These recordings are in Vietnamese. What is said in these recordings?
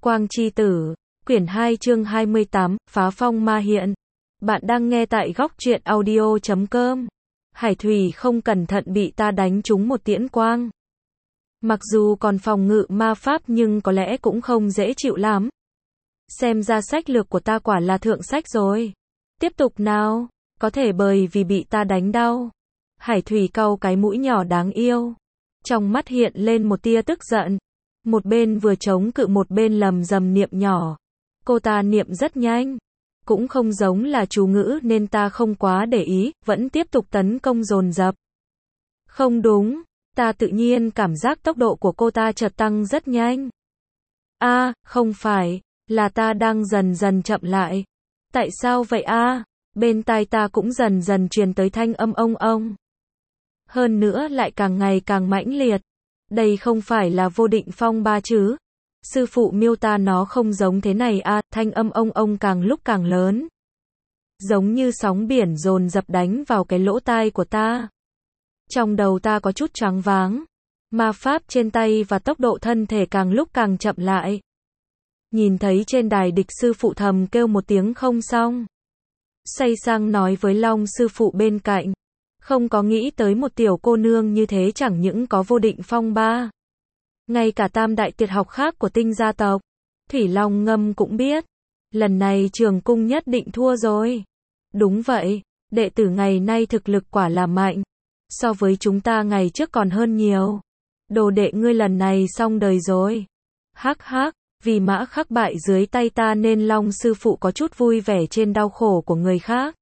Quang Chi Tử, quyển 2 chương 28, Phá Phong Ma Hiện. Bạn đang nghe tại góc truyện audio.com. Hải Thủy không cẩn thận bị ta đánh trúng một tiễn quang. Mặc dù còn phòng ngự ma pháp nhưng có lẽ cũng không dễ chịu lắm. Xem ra sách lược của ta quả là thượng sách rồi. Tiếp tục nào, có thể bởi vì bị ta đánh đau. Hải Thủy cau cái mũi nhỏ đáng yêu. Trong mắt hiện lên một tia tức giận. Một bên vừa chống cự một bên lầm rầm niệm nhỏ. Cô ta niệm rất nhanh. Cũng không giống là chú ngữ nên ta không quá để ý, vẫn tiếp tục tấn công dồn dập. Không đúng, ta tự nhiên cảm giác tốc độ của cô ta chợt tăng rất nhanh. Không phải, là ta đang dần dần chậm lại. Tại sao vậy Bên tai ta cũng dần dần truyền tới thanh âm ông. Hơn nữa lại càng ngày càng mãnh liệt. Đây không phải là vô định phong ba chứ? Sư phụ miêu tả nó không giống thế này thanh âm ông càng lúc càng lớn. Giống như sóng biển dồn dập đánh vào cái lỗ tai của ta. Trong đầu ta có chút choáng váng. Ma pháp trên tay và tốc độ thân thể càng lúc càng chậm lại. Nhìn thấy trên đài địch sư phụ thầm kêu một tiếng không xong. Xoay sang nói với Long sư phụ bên cạnh. Không có nghĩ tới một tiểu cô nương như thế chẳng những có vô định phong ba. Ngay cả tam đại tuyệt học khác của tinh gia tộc. Thủy Long Ngâm cũng biết. Lần này Trường Cung nhất định thua rồi. Đúng vậy, đệ tử ngày nay thực lực quả là mạnh. So với chúng ta ngày trước còn hơn nhiều. Đồ đệ ngươi lần này xong đời rồi. Hắc hắc, vì mã khắc bại dưới tay ta nên Long sư phụ có chút vui vẻ trên đau khổ của người khác.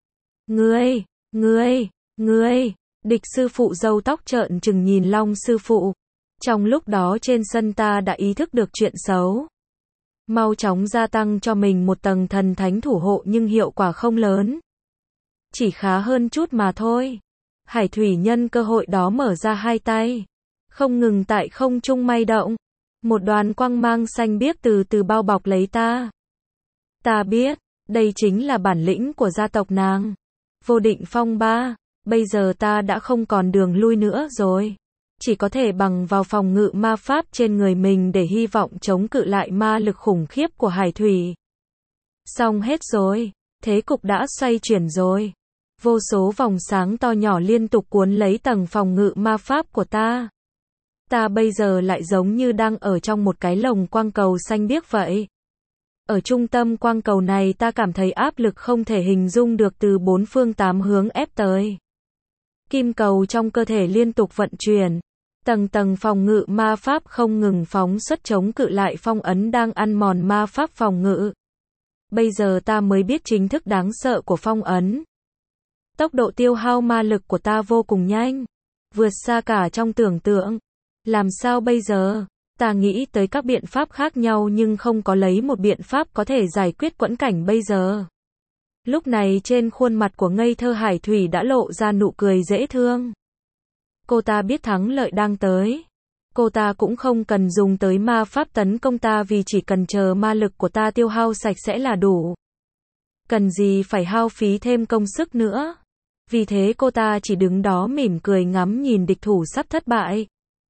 Ngươi, địch sư phụ râu tóc trợn trừng nhìn Long sư phụ. Trong lúc đó trên sân ta đã ý thức được chuyện xấu. Mau chóng gia tăng cho mình một tầng thần thánh thủ hộ nhưng hiệu quả không lớn. Chỉ khá hơn chút mà thôi. Hải Thủy nhân cơ hội đó mở ra hai tay. Không ngừng tại không trung may động. Một đoàn quang mang xanh biếc từ từ bao bọc lấy ta. Ta biết, đây chính là bản lĩnh của gia tộc nàng. Vô định phong ba. Bây giờ ta đã không còn đường lui nữa rồi. Chỉ có thể bằng vào phòng ngự ma pháp trên người mình để hy vọng chống cự lại ma lực khủng khiếp của Hải Thủy. Xong hết rồi. Thế cục đã xoay chuyển rồi. Vô số vòng sáng to nhỏ liên tục cuốn lấy tầng phòng ngự ma pháp của ta. Ta bây giờ lại giống như đang ở trong một cái lồng quang cầu xanh biếc vậy. Ở trung tâm quang cầu này ta cảm thấy áp lực không thể hình dung được từ bốn phương tám hướng ép tới. Kim cầu trong cơ thể liên tục vận chuyển. Tầng phòng ngự ma pháp không ngừng phóng xuất chống cự lại phong ấn đang ăn mòn ma pháp phòng ngự. Bây giờ ta mới biết chính thức đáng sợ của phong ấn. Tốc độ tiêu hao ma lực của ta vô cùng nhanh. Vượt xa cả trong tưởng tượng. Làm sao bây giờ? Ta nghĩ tới các biện pháp khác nhau nhưng không có lấy một biện pháp có thể giải quyết quẫn cảnh bây giờ. Lúc này trên khuôn mặt của ngây thơ Hải Thủy đã lộ ra nụ cười dễ thương. Cô ta biết thắng lợi đang tới. Cô ta cũng không cần dùng tới ma pháp tấn công ta vì chỉ cần chờ ma lực của ta tiêu hao sạch sẽ là đủ. Cần gì phải hao phí thêm công sức nữa. Vì thế cô ta chỉ đứng đó mỉm cười ngắm nhìn địch thủ sắp thất bại.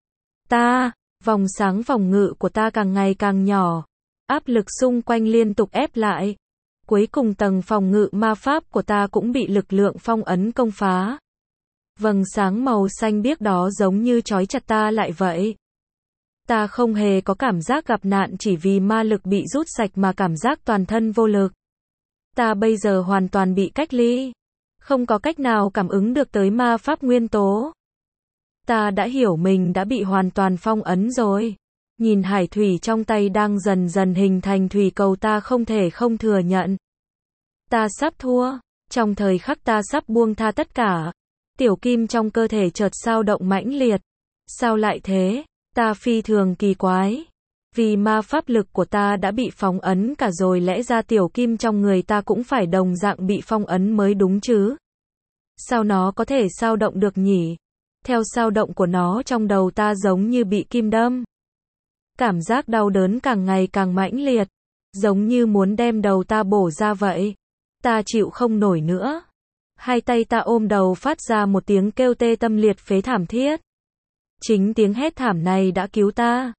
Vòng sáng phòng ngự của ta càng ngày càng nhỏ. Áp lực xung quanh liên tục ép lại. Cuối cùng tầng phòng ngự ma pháp của ta cũng bị lực lượng phong ấn công phá. Vầng sáng màu xanh biếc đó giống như trói chặt ta lại vậy. Ta không hề có cảm giác gặp nạn chỉ vì ma lực bị rút sạch mà cảm giác toàn thân vô lực. Ta bây giờ hoàn toàn bị cách ly. Không có cách nào cảm ứng được tới ma pháp nguyên tố. Ta đã hiểu mình đã bị hoàn toàn phong ấn rồi. Nhìn Hải Thủy trong tay đang dần dần hình thành thủy cầu ta không thể không thừa nhận. Ta sắp thua. Trong thời khắc ta sắp buông tha tất cả. Tiểu kim trong cơ thể chợt dao động mãnh liệt. Sao lại thế? Ta phi thường kỳ quái. Vì ma pháp lực của ta đã bị phong ấn cả rồi lẽ ra tiểu kim trong người ta cũng phải đồng dạng bị phong ấn mới đúng chứ. Sao nó có thể dao động được nhỉ? Theo dao động của nó trong đầu ta giống như bị kim đâm. Cảm giác đau đớn càng ngày càng mãnh liệt. Giống như muốn đem đầu ta bổ ra vậy. Ta chịu không nổi nữa. Hai tay ta ôm đầu phát ra một tiếng kêu tê tâm liệt phế thảm thiết. Chính tiếng hét thảm này đã cứu ta.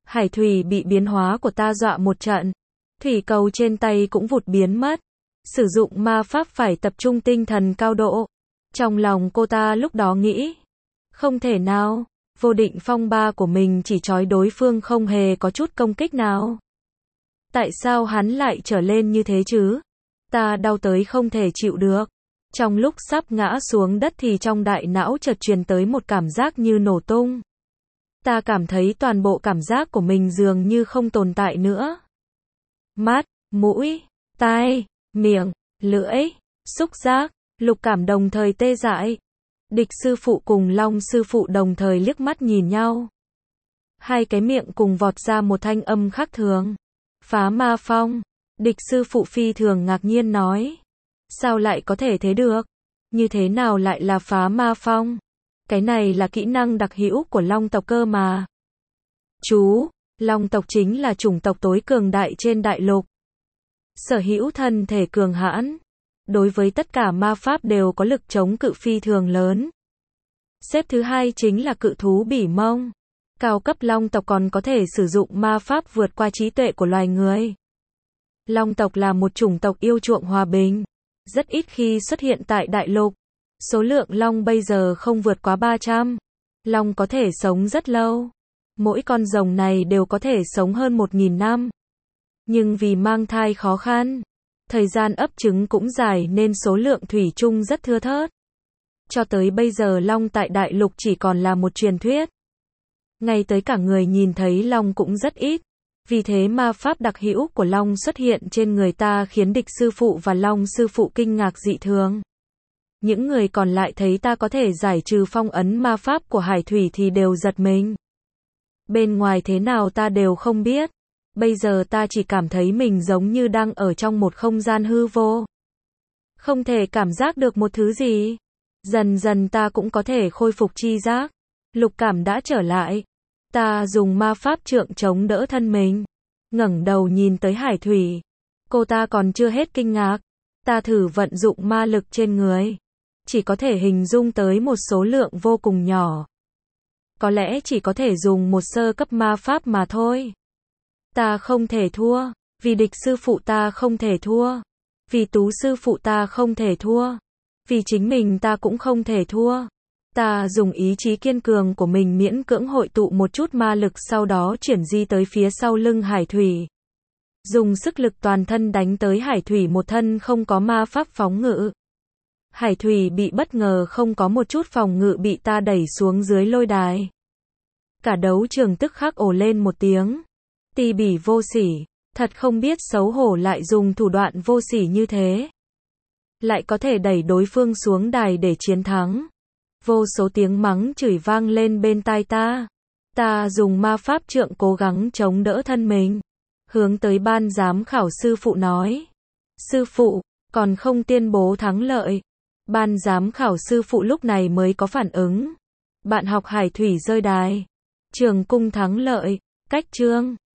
Hải thủy bị biến hóa của ta dọa một trận. Thủy cầu trên tay cũng vụt biến mất. Sử dụng ma pháp phải tập trung tinh thần cao độ. Trong lòng cô ta lúc đó nghĩ, không thể nào, vô định phong ba của mình chỉ trói đối phương không hề có chút công kích nào. Tại sao hắn lại trở lên như thế chứ? Ta đau tới không thể chịu được. Trong lúc sắp ngã xuống đất thì trong đại não chợt truyền tới một cảm giác như nổ tung. Ta cảm thấy toàn bộ cảm giác của mình dường như không tồn tại nữa. Mắt, mũi, tai, miệng, lưỡi, xúc giác, lục cảm đồng thời tê dại. Địch sư phụ cùng Long sư phụ đồng thời liếc mắt nhìn nhau. Hai cái miệng cùng vọt ra một thanh âm khác thường. Phá ma phong. Địch sư phụ phi thường ngạc nhiên nói. Sao lại có thể thế được? Như thế nào lại là phá ma phong? Cái này là kỹ năng đặc hữu của Long tộc cơ mà. Chú, Long tộc chính là chủng tộc tối cường đại trên đại lục. Sở hữu thân thể cường hãn. Đối với tất cả ma pháp đều có lực chống cự phi thường lớn. Xếp thứ hai chính là cự thú bỉ mông. Cao cấp Long tộc còn có thể sử dụng ma pháp vượt qua trí tuệ của loài người. Long tộc là một chủng tộc yêu chuộng hòa bình. Rất ít khi xuất hiện tại đại lục. Số lượng Long bây giờ không vượt quá 300. Long có thể sống rất lâu. Mỗi con rồng này đều có thể sống hơn 1000 năm. Nhưng vì mang thai khó khăn, thời gian ấp trứng cũng dài nên số lượng thủy chung rất thưa thớt. Cho tới bây giờ Long tại đại lục chỉ còn là một truyền thuyết. Ngay tới cả người nhìn thấy Long cũng rất ít. Vì thế ma pháp đặc hữu của Long xuất hiện trên người ta khiến địch sư phụ và Long sư phụ kinh ngạc dị thường. Những người còn lại thấy ta có thể giải trừ phong ấn ma pháp của hải thủy thì đều giật mình. Bên ngoài thế nào ta đều không biết. Bây giờ ta chỉ cảm thấy mình giống như đang ở trong một không gian hư vô. Không thể cảm giác được một thứ gì. Dần dần ta cũng có thể khôi phục chi giác. Lục cảm đã trở lại. Ta dùng ma pháp trượng chống đỡ thân mình. Ngẩng đầu nhìn tới hải thủy. Cô ta còn chưa hết kinh ngạc. Ta thử vận dụng ma lực trên người. Chỉ có thể hình dung tới một số lượng vô cùng nhỏ. Có lẽ chỉ có thể dùng một sơ cấp ma pháp mà thôi. Ta không thể thua. Vì địch sư phụ ta không thể thua. Vì tú sư phụ ta không thể thua. Vì chính mình ta cũng không thể thua. Ta dùng ý chí kiên cường của mình miễn cưỡng hội tụ một chút ma lực sau đó chuyển di tới phía sau lưng hải thủy. Dùng sức lực toàn thân đánh tới hải thủy một thân không có ma pháp phóng ngự. Hải thủy bị bất ngờ không có một chút phòng ngự bị ta đẩy xuống dưới lôi đài. Cả đấu trường tức khắc ồ lên một tiếng. Ti bỉ vô sỉ, thật không biết xấu hổ lại dùng thủ đoạn vô sỉ như thế. Lại có thể đẩy đối phương xuống đài để chiến thắng. Vô số tiếng mắng chửi vang lên bên tai ta. Ta dùng ma pháp trượng cố gắng chống đỡ thân mình. Hướng tới ban giám khảo sư phụ nói. Sư phụ, còn không tuyên bố thắng lợi. Ban giám khảo sư phụ lúc này mới có phản ứng. Bạn học hải thủy rơi đài. Trường cung thắng lợi. Cách chương.